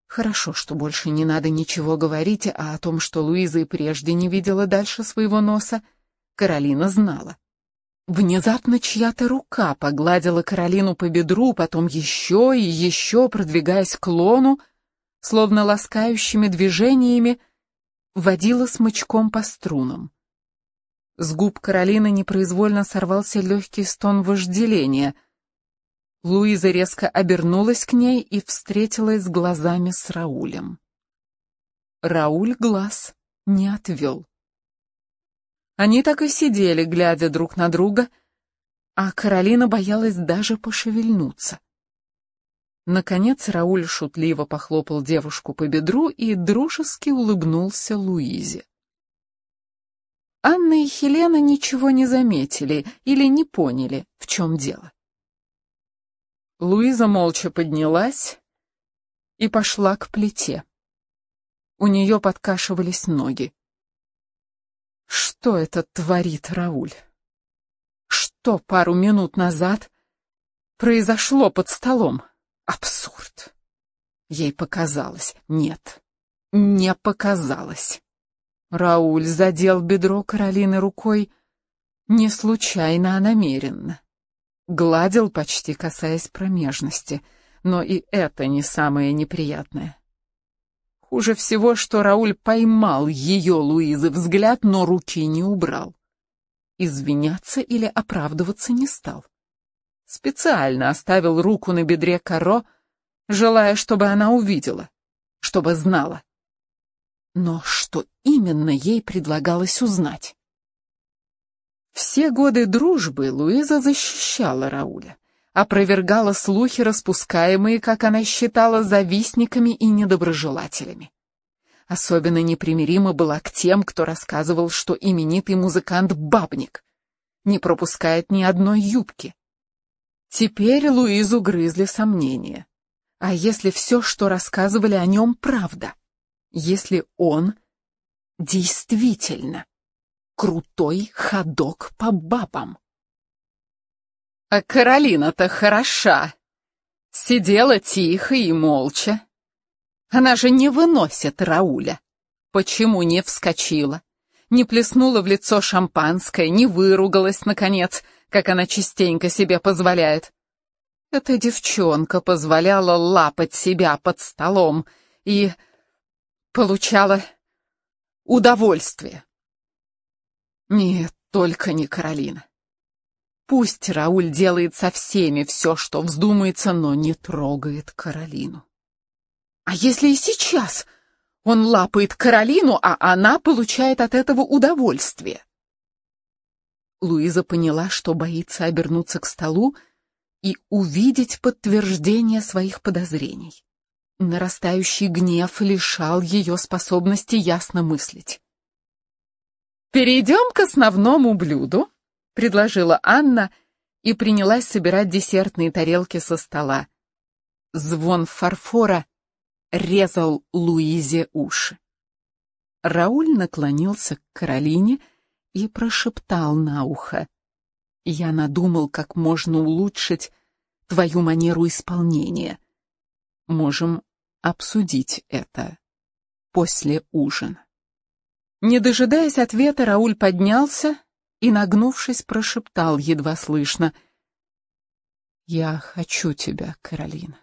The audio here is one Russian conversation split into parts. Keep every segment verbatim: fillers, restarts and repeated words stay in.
Хорошо, что больше не надо ничего говорить, а о том, что Луиза и прежде не видела дальше своего носа, Каролина знала. Внезапно чья-то рука погладила Каролину по бедру, потом еще и еще, продвигаясь к лону, словно ласкающими движениями, водила смычком по струнам. С губ Каролины непроизвольно сорвался легкий стон вожделения. Луиза резко обернулась к ней и встретилась глазами с Раулем. Рауль глаз не отвел. Они так и сидели, глядя друг на друга, а Каролина боялась даже пошевельнуться. Наконец Рауль шутливо похлопал девушку по бедру и дружески улыбнулся Луизе. Анна и Хелена ничего не заметили или не поняли, в чем дело. Луиза молча поднялась и пошла к плите. У нее подкашивались ноги. Что это творит Рауль? Что пару минут назад произошло под столом? Абсурд. Ей показалось. Нет, не показалось. Рауль задел бедро Каролины рукой не случайно, а намеренно. Гладил, почти касаясь промежности, но и это не самое неприятное. Хуже всего, что Рауль поймал ее, Луизы, взгляд, но руки не убрал. Извиняться или оправдываться не стал. Специально оставил руку на бедре Каро, желая, чтобы она увидела, чтобы знала. Но что именно ей предлагалось узнать? Все годы дружбы Луиза защищала Рауля, опровергала слухи, распускаемые, как она считала, завистниками и недоброжелателями. Особенно непримирима была к тем, кто рассказывал, что именитый музыкант бабник, не пропускает ни одной юбки. Теперь Луизу грызли сомнения. А если все, что рассказывали о нем, правда? Если он действительно крутой ходок по бабам? А Каролина-то хороша. Сидела тихо и молча. Она же не выносит Рауля. Почему не вскочила? Не плеснула в лицо шампанское, не выругалась, наконец, как она частенько себе позволяет. Эта девчонка позволяла лапать себя под столом и получала удовольствие. Нет, только не Каролина. Пусть Рауль делает со всеми все, что вздумается, но не трогает Каролину. А если и сейчас он лапает Каролину, а она получает от этого удовольствие? Луиза поняла, что боится обернуться к столу и увидеть подтверждение своих подозрений. Нарастающий гнев лишал ее способности ясно мыслить. «Перейдем к основному блюду», — предложила Анна и принялась собирать десертные тарелки со стола. Звон фарфора резал Луизе уши. Рауль наклонился к Каролине и прошептал на ухо: «Я надумал, как можно улучшить твою манеру исполнения. Можем обсудить это после ужина». Не дожидаясь ответа, Рауль поднялся и, нагнувшись, прошептал едва слышно: «Я хочу тебя, Каролина.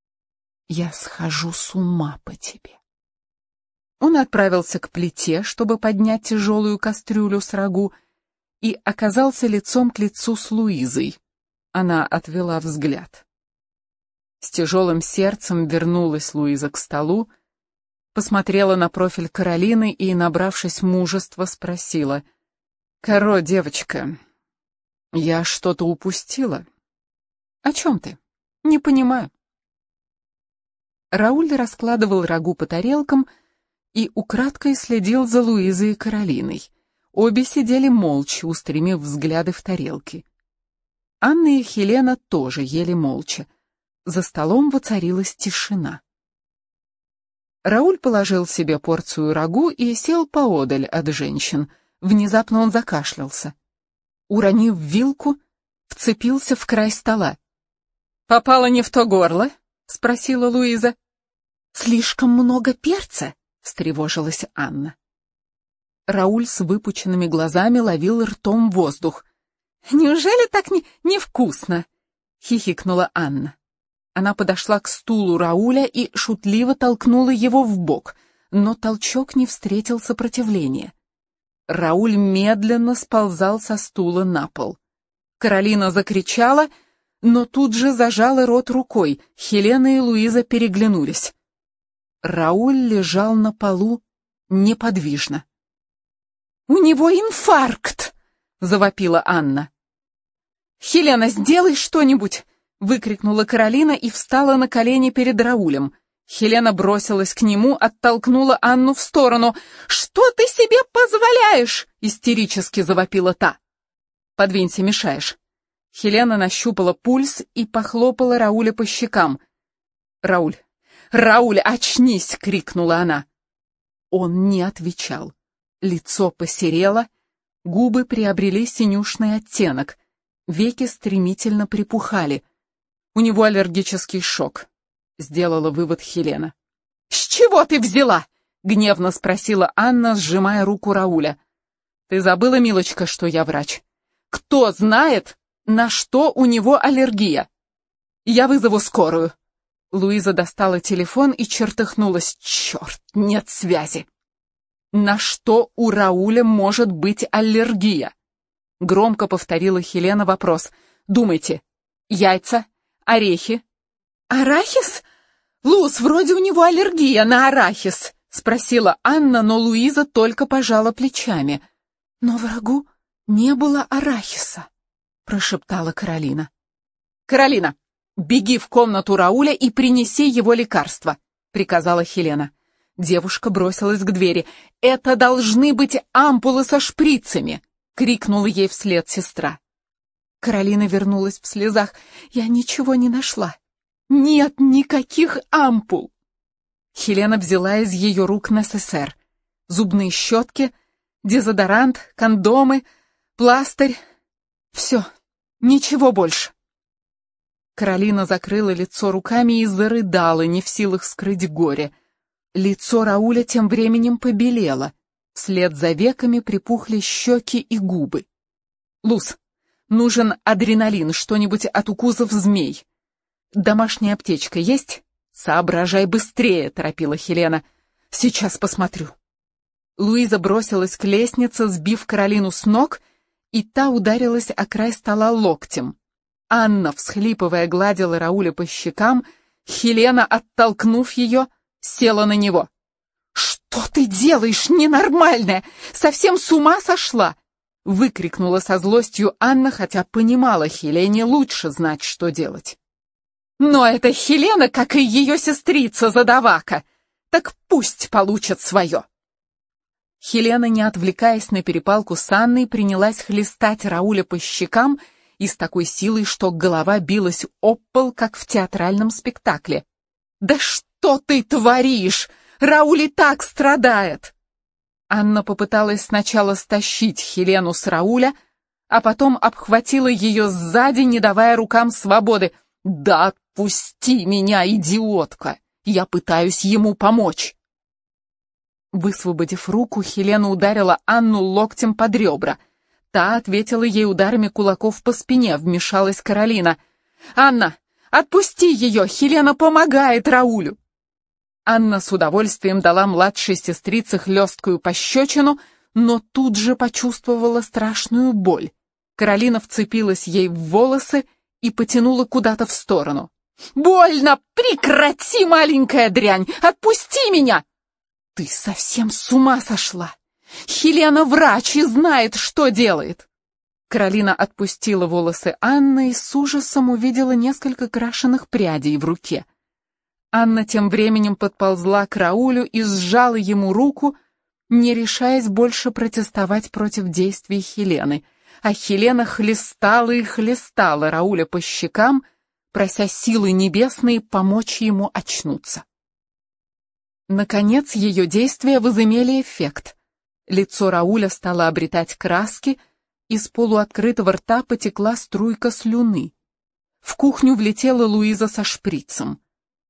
Я схожу с ума по тебе». Он отправился к плите, чтобы поднять тяжелую кастрюлю с рагу, и оказался лицом к лицу с Луизой. Она отвела взгляд. С тяжелым сердцем вернулась Луиза к столу, посмотрела на профиль Каролины и, набравшись мужества, спросила: «Каро, девочка, я что-то упустила? О чем ты? Не понимаю». Рауль раскладывал рагу по тарелкам и украдкой следил за Луизой и Каролиной. Обе сидели молча, устремив взгляды в тарелки. Анна и Хелена тоже ели молча. За столом воцарилась тишина. Рауль положил себе порцию рагу и сел поодаль от женщин. Внезапно он закашлялся. Уронив вилку, вцепился в край стола. «Попало не в то горло?» — спросила Луиза. «Слишком много перца?» — встревожилась Анна. Рауль с выпученными глазами ловил ртом воздух. «Неужели так не... невкусно?» — хихикнула Анна. Она подошла к стулу Рауля и шутливо толкнула его в бок, но толчок не встретил сопротивления. Рауль медленно сползал со стула на пол. Каролина закричала, но тут же зажала рот рукой. Хелена и Луиза переглянулись. Рауль лежал на полу неподвижно. «У него инфаркт!» — завопила Анна. «Хелена, сделай что-нибудь!» — выкрикнула Каролина и встала на колени перед Раулем. Хелена бросилась к нему, оттолкнула Анну в сторону. «Что ты себе позволяешь?» — истерически завопила та. «Подвинься, мешаешь». Хелена нащупала пульс и похлопала Рауля по щекам. «Рауль! Рауль, очнись!» — крикнула она. Он не отвечал. Лицо посерело, губы приобрели синюшный оттенок, веки стремительно припухали. У него аллергический шок, сделала вывод Хелена. «С чего ты взяла?» — гневно спросила Анна, сжимая руку Рауля. «Ты забыла, милочка, что я врач? Кто знает, на что у него аллергия? Я вызову скорую». Луиза достала телефон и чертыхнулась. «Черт, нет связи!» «На что у Рауля может быть аллергия?» Громко повторила Хелена вопрос. «Думайте. Яйца? Орехи?» «Арахис? Луз, вроде у него аллергия на арахис», спросила Анна, но Луиза только пожала плечами. «Но врагу не было арахиса», прошептала Каролина. «Каролина, беги в комнату Рауля и принеси его лекарство», приказала Хелена. Девушка бросилась к двери. «Это должны быть ампулы со шприцами!» — крикнула ей вслед сестра. Каролина вернулась в слезах. «Я ничего не нашла. Нет никаких ампул!» Хелена взяла из ее рук НССР. Зубные щетки, дезодорант, кондомы, пластырь. Все, ничего больше. Каролина закрыла лицо руками и зарыдала, не в силах скрыть горе. Лицо Рауля тем временем побелело. Вслед за веками припухли щеки и губы. «Луз, нужен адреналин, что-нибудь от укусов змей. Домашняя аптечка есть? Соображай быстрее», — торопила Хелена. «Сейчас посмотрю». Луиза бросилась к лестнице, сбив Каролину с ног, и та ударилась о край стола локтем. Анна, всхлипывая, гладила Рауля по щекам. Хелена, оттолкнув ее, села на него. «Что ты делаешь, ненормальная? Совсем с ума сошла?» Выкрикнула со злостью Анна, хотя понимала, Хелене лучше знать, что делать. «Но это Хелена, как и ее сестрица Задавака. Так пусть получат свое!» Хелена, не отвлекаясь на перепалку с Анной, принялась хлестать Рауля по щекам и с такой силой, что голова билась об пол, как в театральном спектакле. «Да что ты творишь? Рауль и так страдает!» Анна попыталась сначала стащить Хелену с Рауля, а потом обхватила ее сзади, не давая рукам свободы. «Да отпусти меня, идиотка! Я пытаюсь ему помочь!» Высвободив руку, Хелена ударила Анну локтем под ребра. Та ответила ей ударами кулаков по спине, вмешалась Каролина. «Анна, отпусти ее! Хелена помогает Раулю!» Анна с удовольствием дала младшей сестрице хлесткую пощечину, но тут же почувствовала страшную боль. Каролина вцепилась ей в волосы и потянула куда-то в сторону. «Больно! Прекрати, маленькая дрянь! Отпусти меня!» «Ты совсем с ума сошла! Хелена врач и знает, что делает!» Каролина отпустила волосы Анны и с ужасом увидела несколько крашеных прядей в руке. Анна тем временем подползла к Раулю и сжала ему руку, не решаясь больше протестовать против действий Хелены, а Хелена хлестала и хлестала Рауля по щекам, прося силы небесные помочь ему очнуться. Наконец, ее действия возымели эффект. Лицо Рауля стало обретать краски, из полуоткрытого рта потекла струйка слюны. В кухню влетела Луиза со шприцем.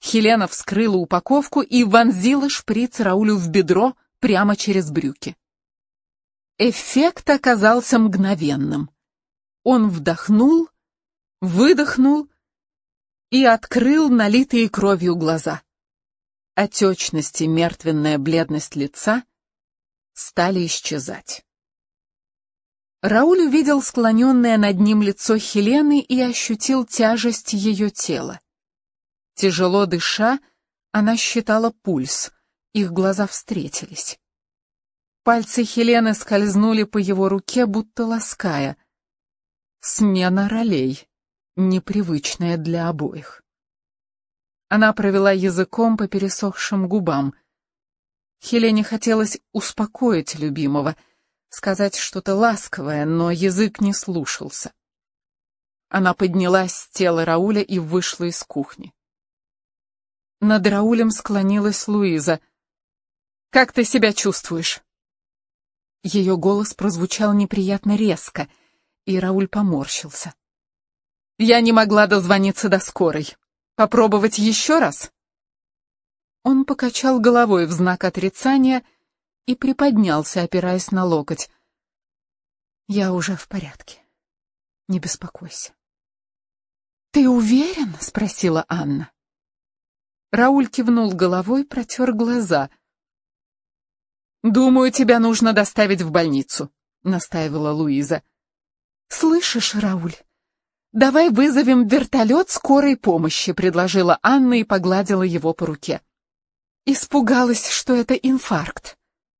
Хелена вскрыла упаковку и вонзила шприц Раулю в бедро прямо через брюки. Эффект оказался мгновенным. Он вдохнул, выдохнул и открыл налитые кровью глаза. Отечность и мертвенная бледность лица стали исчезать. Рауль увидел склоненное над ним лицо Хелены и ощутил тяжесть ее тела. Тяжело дыша, она считала пульс, их глаза встретились. Пальцы Хелены скользнули по его руке, будто лаская. Смена ролей, непривычная для обоих. Она провела языком по пересохшим губам. Хелене хотелось успокоить любимого, сказать что-то ласковое, но язык не слушался. Она поднялась с тела Рауля и вышла из кухни. Над Раулем склонилась Луиза. «Как ты себя чувствуешь?» Ее голос прозвучал неприятно резко, и Рауль поморщился. «Я не могла дозвониться до скорой. Попробовать еще раз?» Он покачал головой в знак отрицания и приподнялся, опираясь на локоть. «Я уже в порядке. Не беспокойся». «Ты уверен?» — спросила Анна. Рауль кивнул головой, протер глаза. «Думаю, тебя нужно доставить в больницу», — настаивала Луиза. «Слышишь, Рауль, давай вызовем вертолет скорой помощи», — предложила Анна и погладила его по руке. Испугалась, что это инфаркт.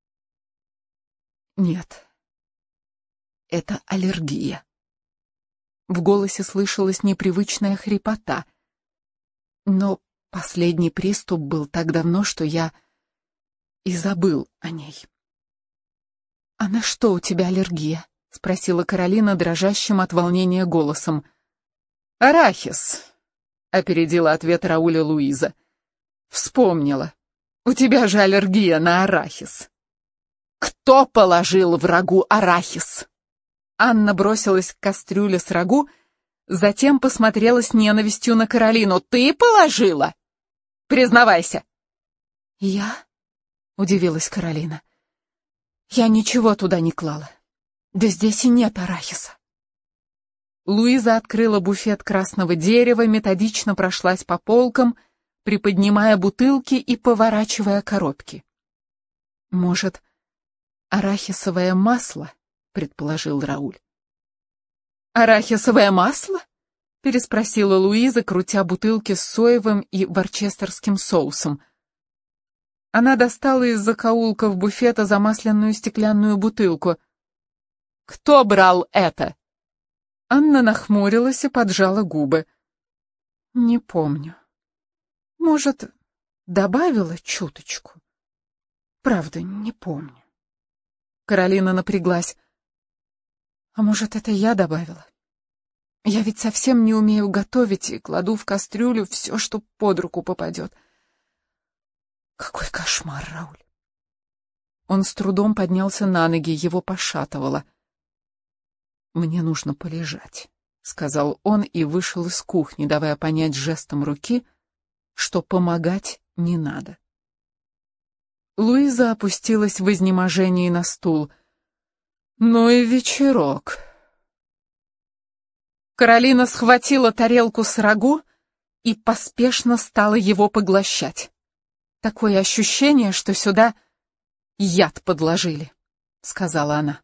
«Нет, это аллергия». В голосе слышалась непривычная хрипота. Но последний приступ был так давно, что я и забыл о ней. «А на что у тебя аллергия?» — спросила Каролина дрожащим от волнения голосом. «Арахис», — опередила ответ Рауля Луиза. «Вспомнила. У тебя же аллергия на арахис». «Кто положил в рагу арахис?» Анна бросилась к кастрюле с рагу, затем посмотрела с ненавистью на Каролину. «Ты положила? Признавайся!» «Я?» — удивилась Каролина. «Я ничего туда не клала. Да здесь и нет арахиса». Луиза открыла буфет красного дерева, методично прошлась по полкам, приподнимая бутылки и поворачивая коробки. «Может, арахисовое масло?» — предположил Рауль. «Арахисовое масло?» — переспросила Луиза, крутя бутылки с соевым и ворчестерским соусом. Она достала из закоулков буфета замасленную стеклянную бутылку. «Кто брал это?» Анна нахмурилась и поджала губы. «Не помню. Может, добавила чуточку? Правда, не помню». Каролина напряглась. «А может, это я добавила? Я ведь совсем не умею готовить и кладу в кастрюлю все, что под руку попадет. Какой кошмар, Рауль!» Он с трудом поднялся на ноги, его пошатывало. «Мне нужно полежать», — сказал он и вышел из кухни, давая понять жестом руки, что помогать не надо. Луиза опустилась в изнеможении на стул. «Ну и вечерок». Каролина схватила тарелку с рагу и поспешно стала его поглощать. «Такое ощущение, что сюда яд подложили», — сказала она.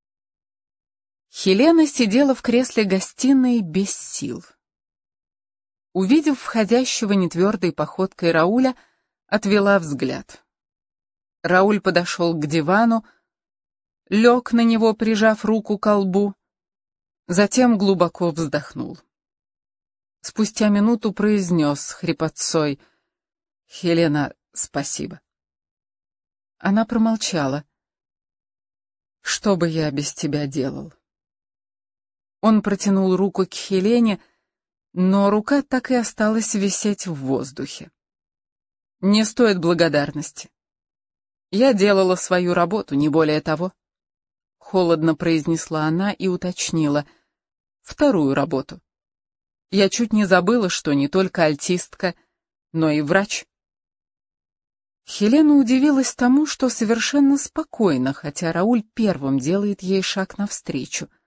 Хелена сидела в кресле гостиной без сил. Увидев входящего нетвердой походкой Рауля, отвела взгляд. Рауль подошел к дивану, лег на него, прижав руку ко лбу, затем глубоко вздохнул. Спустя минуту произнес с хрипотцой: «Хелена, спасибо». Она промолчала. «Что бы я без тебя делал?» Он протянул руку к Хелене, но рука так и осталась висеть в воздухе. «Не стоит благодарности. Я делала свою работу, не более того», — холодно произнесла она и уточнила: «Вторую работу. Я чуть не забыла, что не только альтистка, но и врач. Хелена удивилась тому, что совершенно спокойно, хотя Рауль первым делает ей шаг навстречу.